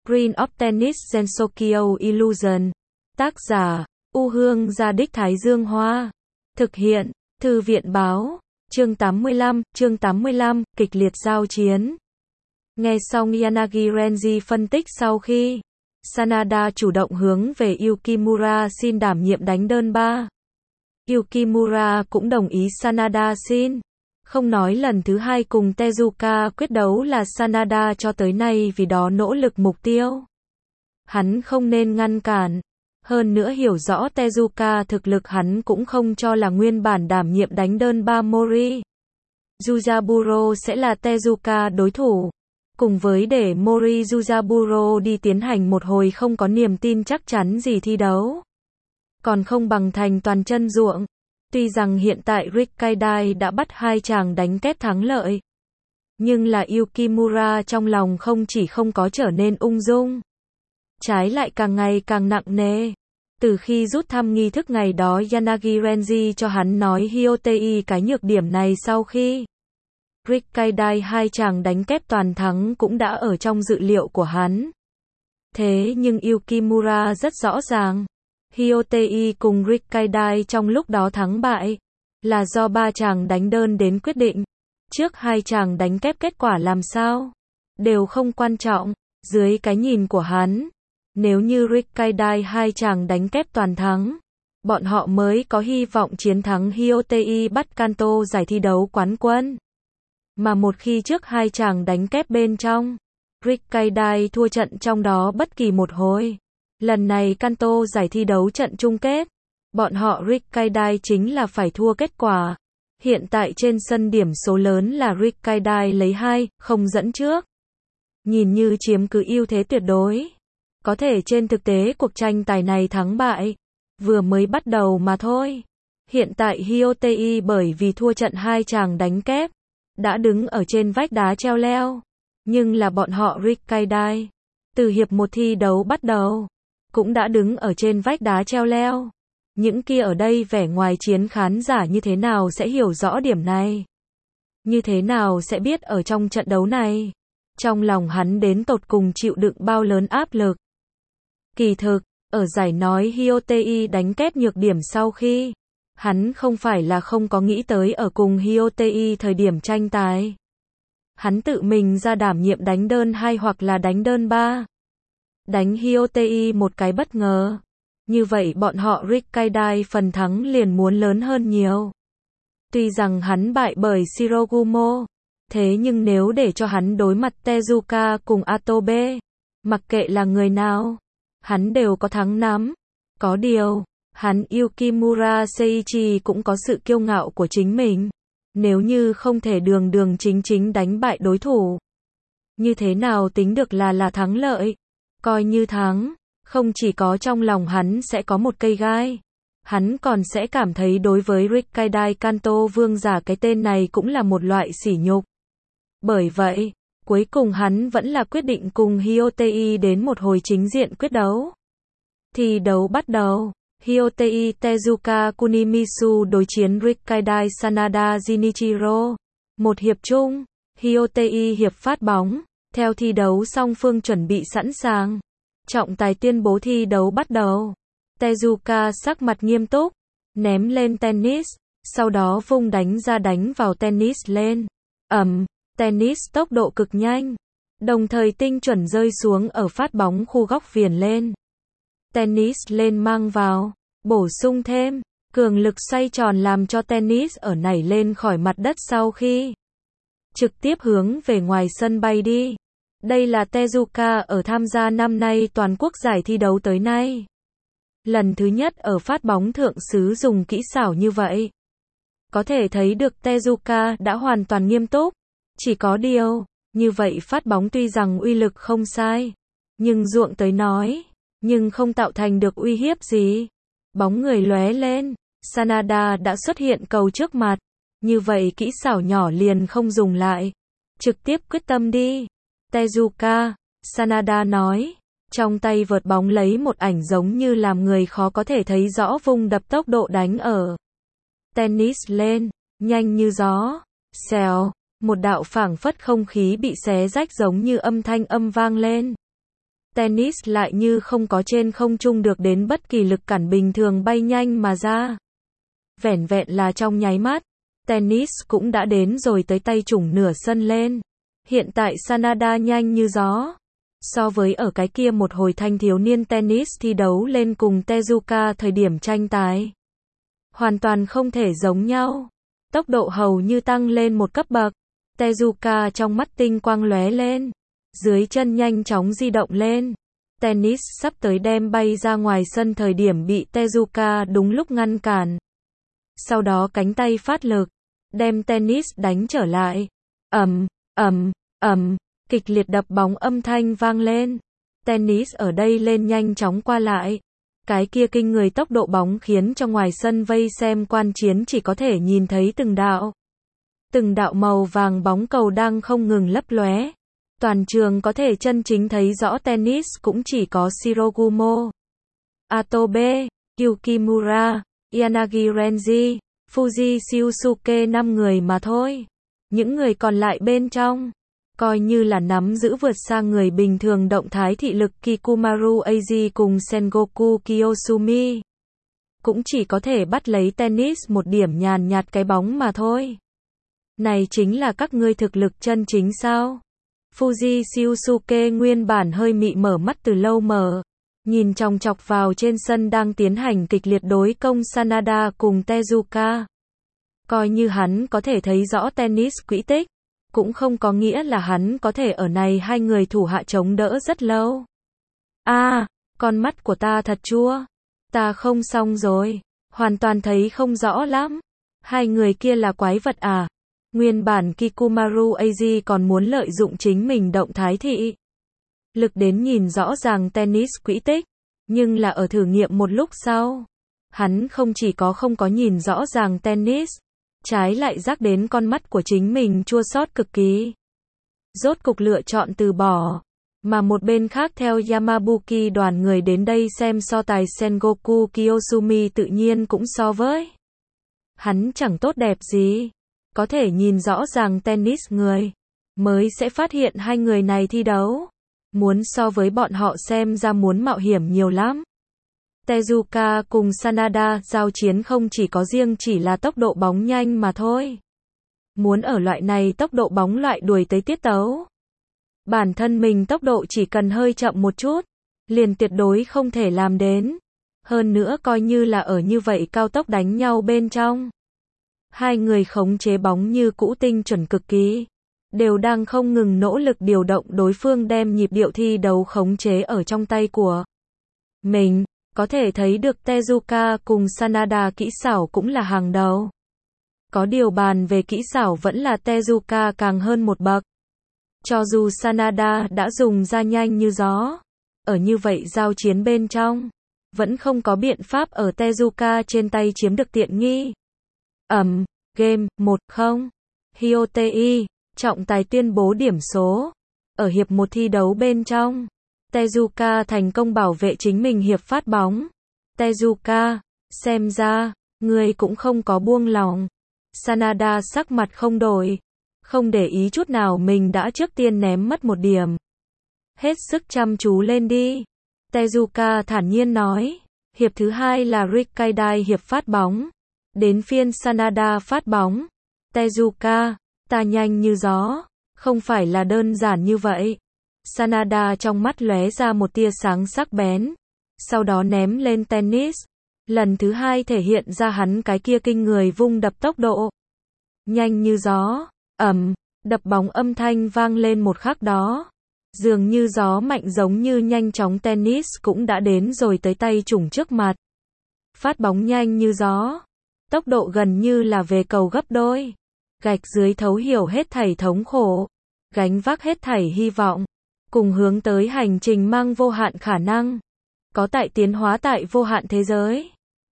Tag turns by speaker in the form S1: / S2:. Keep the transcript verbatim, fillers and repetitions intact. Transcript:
S1: Green of Tennis Gensokyo Illusion. Tác giả, U Hương Gia Đích Thái Dương Hoa. Thực hiện, Thư viện Báo. Chương tám mươi lăm, chương tám mươi lăm, kịch liệt giao chiến. Nghe xong Yanagi Renji phân tích sau khi Sanada chủ động hướng về Yukimura xin đảm nhiệm đánh đơn ba. Yukimura cũng đồng ý Sanada xin. Không nói lần thứ hai cùng Tezuka quyết đấu là Sanada cho tới nay vì đó nỗ lực mục tiêu. Hắn không nên ngăn cản. Hơn nữa hiểu rõ Tezuka thực lực hắn cũng không cho là nguyên bản đảm nhiệm đánh đơn ba Mori Yuzaburo sẽ là Tezuka đối thủ. Cùng với để Mori Yuzaburo đi tiến hành một hồi không có niềm tin chắc chắn gì thi đấu. Còn không bằng thành toàn chân ruộng. Tuy rằng hiện tại Rikkaidai đã bắt hai chàng đánh kép thắng lợi. Nhưng là Yukimura trong lòng không chỉ không có trở nên ung dung. Trái lại càng ngày càng nặng nề. Từ khi rút thăm nghi thức ngày đó Yanagi Renji cho hắn nói Hyotei cái nhược điểm này sau khi Rikkaidai hai chàng đánh kép toàn thắng cũng đã ở trong dự liệu của hắn. Thế nhưng Yukimura rất rõ ràng. Hyotei cùng Rikkaidai trong lúc đó thắng bại là do ba chàng đánh đơn đến quyết định. Trước hai chàng đánh kép kết quả làm sao đều không quan trọng. Dưới cái nhìn của hắn, nếu như Rikkaidai hai chàng đánh kép toàn thắng, bọn họ mới có hy vọng chiến thắng Hyotei bắt Kanto giải thi đấu quán quân. Mà một khi trước hai chàng đánh kép bên trong, Rikkaidai thua trận trong đó bất kỳ một hồi, lần này Kanto giải thi đấu trận chung kết, bọn họ Rikkaidai chính là phải thua kết quả. Hiện tại trên sân điểm số lớn là Rikkaidai lấy hai, không dẫn trước. Nhìn như chiếm cứ ưu thế tuyệt đối. Có thể trên thực tế cuộc tranh tài này thắng bại vừa mới bắt đầu mà thôi. Hiện tại Hyotei bởi vì thua trận hai chàng đánh kép đã đứng ở trên vách đá treo leo. Nhưng là bọn họ Rikkaidai từ hiệp một thi đấu bắt đầu cũng đã đứng ở trên vách đá treo leo. Những kia ở đây vẻ ngoài chiến khán giả như thế nào sẽ hiểu rõ điểm này? Như thế nào sẽ biết ở trong trận đấu này trong lòng hắn đến tột cùng chịu đựng bao lớn áp lực? Kỳ thực, ở giải nói Hyotei đánh kép nhược điểm sau khi, hắn không phải là không có nghĩ tới ở cùng Hyotei thời điểm tranh tài. Hắn tự mình ra đảm nhiệm đánh đơn hai hoặc là đánh đơn ba. Đánh Hyotei một cái bất ngờ. Như vậy bọn họ Rikkaidai phần thắng liền muốn lớn hơn nhiều. Tuy rằng hắn bại bởi Shirogumo, thế nhưng nếu để cho hắn đối mặt Tezuka cùng Atobe, mặc kệ là người nào, hắn đều có thắng nắm. Có điều, hắn Yukimura Seiichi cũng có sự kiêu ngạo của chính mình. Nếu như không thể đường đường chính chính đánh bại đối thủ, như thế nào tính được là là thắng lợi? Coi như thắng, không chỉ có trong lòng hắn sẽ có một cây gai, hắn còn sẽ cảm thấy đối với Rikkaidai Kanto vương giả cái tên này cũng là một loại sỉ nhục. Bởi vậy, cuối cùng hắn vẫn là quyết định cùng Hyotei đến một hồi chính diện quyết đấu. Thi đấu bắt đầu, Hyotei Tezuka Kunimitsu đối chiến Rikkaidai Sanada Jinichiro. Một hiệp chung, Hyotei hiệp phát bóng, theo thi đấu song phương chuẩn bị sẵn sàng. Trọng tài tuyên bố thi đấu bắt đầu. Tezuka sắc mặt nghiêm túc, ném lên tennis, sau đó vung đánh ra đánh vào tennis lên. Ầm, tennis tốc độ cực nhanh, đồng thời tinh chuẩn rơi xuống ở phát bóng khu góc viền lên. Tennis lên mang vào, bổ sung thêm, cường lực xoay tròn làm cho tennis ở nảy lên khỏi mặt đất sau khi trực tiếp hướng về ngoài sân bay đi. Đây là Tezuka ở tham gia năm nay toàn quốc giải thi đấu tới nay. Lần thứ nhất ở phát bóng thượng xứ dùng kỹ xảo như vậy. Có thể thấy được Tezuka đã hoàn toàn nghiêm túc. Chỉ có điều, như vậy phát bóng tuy rằng uy lực không sai, nhưng ruộng tới nói, nhưng không tạo thành được uy hiếp gì. Bóng người lóe lên, Sanada đã xuất hiện cầu trước mặt. Như vậy kỹ xảo nhỏ liền không dùng lại. Trực tiếp quyết tâm đi. Tezuka, Sanada nói, trong tay vợt bóng lấy một ảnh giống như làm người khó có thể thấy rõ vung đập tốc độ đánh ở tennis lên, nhanh như gió. Xèo, một đạo phảng phất không khí bị xé rách giống như âm thanh âm vang lên. tennis lại như không có trên không trung được đến bất kỳ lực cản bình thường bay nhanh mà ra. Vẻn vẹn là trong nháy mắt, tennis cũng đã đến rồi tới tay chủng nửa sân lên. Hiện tại Sanada nhanh như gió. So với ở cái kia một hồi thanh thiếu niên tennis thi đấu lên cùng Tezuka thời điểm tranh tài, hoàn toàn không thể giống nhau. Tốc độ hầu như tăng lên một cấp bậc. Tezuka trong mắt tinh quang lóe lên, dưới chân nhanh chóng di động lên. Tennis sắp tới đem bay ra ngoài sân thời điểm bị Tezuka đúng lúc ngăn cản. Sau đó cánh tay phát lực, đem tennis đánh trở lại. Ầm, ầm, ầm, kịch liệt đập bóng âm thanh vang lên. Tennis ở đây lên nhanh chóng qua lại. Cái kia kinh người tốc độ bóng khiến cho ngoài sân vây xem quan chiến chỉ có thể nhìn thấy từng đạo. Từng đạo màu vàng bóng cầu đang không ngừng lấp lóe. Toàn trường có thể chân chính thấy rõ tennis cũng chỉ có Shirogumo, Atobe, Yukimura, Yanagi Renji, Fuji Shiosuke năm người mà thôi. Những người còn lại bên trong, coi như là nắm giữ vượt xa người bình thường động thái thị lực Kikumaru Eiji cùng Sengoku Kiyosumi, cũng chỉ có thể bắt lấy tennis một điểm nhàn nhạt cái bóng mà thôi. Này chính là các ngươi thực lực chân chính sao? Fuji Shiosuke nguyên bản hơi mị mở mắt từ lâu mở, nhìn chòng chọc vào trên sân đang tiến hành kịch liệt đối công Sanada cùng Tezuka. Coi như hắn có thể thấy rõ tennis quỹ tích, cũng không có nghĩa là hắn có thể ở này hai người thủ hạ chống đỡ rất lâu. A, à, con mắt của ta thật chua. Ta không xong rồi, hoàn toàn thấy không rõ lắm. Hai người kia là quái vật à? Nguyên bản Kikumaru Eiji còn muốn lợi dụng chính mình động thái thị lực đến nhìn rõ ràng tennis quỹ tích, nhưng là ở thử nghiệm một lúc sau, hắn không chỉ có không có nhìn rõ ràng tennis, trái lại rắc đến con mắt của chính mình chua xót cực kỳ. Rốt cục lựa chọn từ bỏ, mà một bên khác theo Yamabuki đoàn người đến đây xem so tài Sengoku Kiyosumi tự nhiên cũng so với hắn chẳng tốt đẹp gì. Có thể nhìn rõ ràng tennis người, mới sẽ phát hiện hai người này thi đấu, muốn so với bọn họ xem ra muốn mạo hiểm nhiều lắm. Tezuka cùng Sanada giao chiến không chỉ có riêng chỉ là tốc độ bóng nhanh mà thôi. Muốn ở loại này tốc độ bóng loại đuổi tới tiết tấu, bản thân mình tốc độ chỉ cần hơi chậm một chút, liền tuyệt đối không thể làm đến. Hơn nữa coi như là ở như vậy cao tốc đánh nhau bên trong, hai người khống chế bóng như cũ tinh chuẩn cực kỳ, đều đang không ngừng nỗ lực điều động đối phương đem nhịp điệu thi đấu khống chế ở trong tay của mình. Có thể thấy được Tezuka cùng Sanada kỹ xảo cũng là hàng đầu. Có điều bàn về kỹ xảo vẫn là Tezuka càng hơn một bậc. Cho dù Sanada đã dùng ra nhanh như gió, ở như vậy giao chiến bên trong, vẫn không có biện pháp ở Tezuka trên tay chiếm được tiện nghi. Ẩm, game, một không. Hyotei, trọng tài tuyên bố điểm số. Ở hiệp một thi đấu bên trong, Tezuka thành công bảo vệ chính mình hiệp phát bóng. Tezuka, xem ra, người cũng không có buông lòng. Sanada sắc mặt không đổi, không để ý chút nào mình đã trước tiên ném mất một điểm. Hết sức chăm chú lên đi. Tezuka thản nhiên nói. Hiệp thứ hai là Rikkaidai hiệp phát bóng. Đến phiên Sanada phát bóng. Tezuka, ta nhanh như gió, không phải là đơn giản như vậy. Sanada trong mắt lóe ra một tia sáng sắc bén, sau đó ném lên tennis. Lần thứ hai thể hiện ra hắn cái kia kinh người vung đập tốc độ. Nhanh như gió, ầm, đập bóng âm thanh vang lên một khắc đó. Dường như gió mạnh giống như nhanh chóng tennis cũng đã đến rồi tới tay chủng trước mặt. Phát bóng nhanh như gió. Tốc độ gần như là về cầu gấp đôi. Gạch dưới thấu hiểu hết thảy thống khổ. Gánh vác hết thảy hy vọng. Cùng hướng tới hành trình mang vô hạn khả năng. Có tại tiến hóa tại vô hạn thế giới.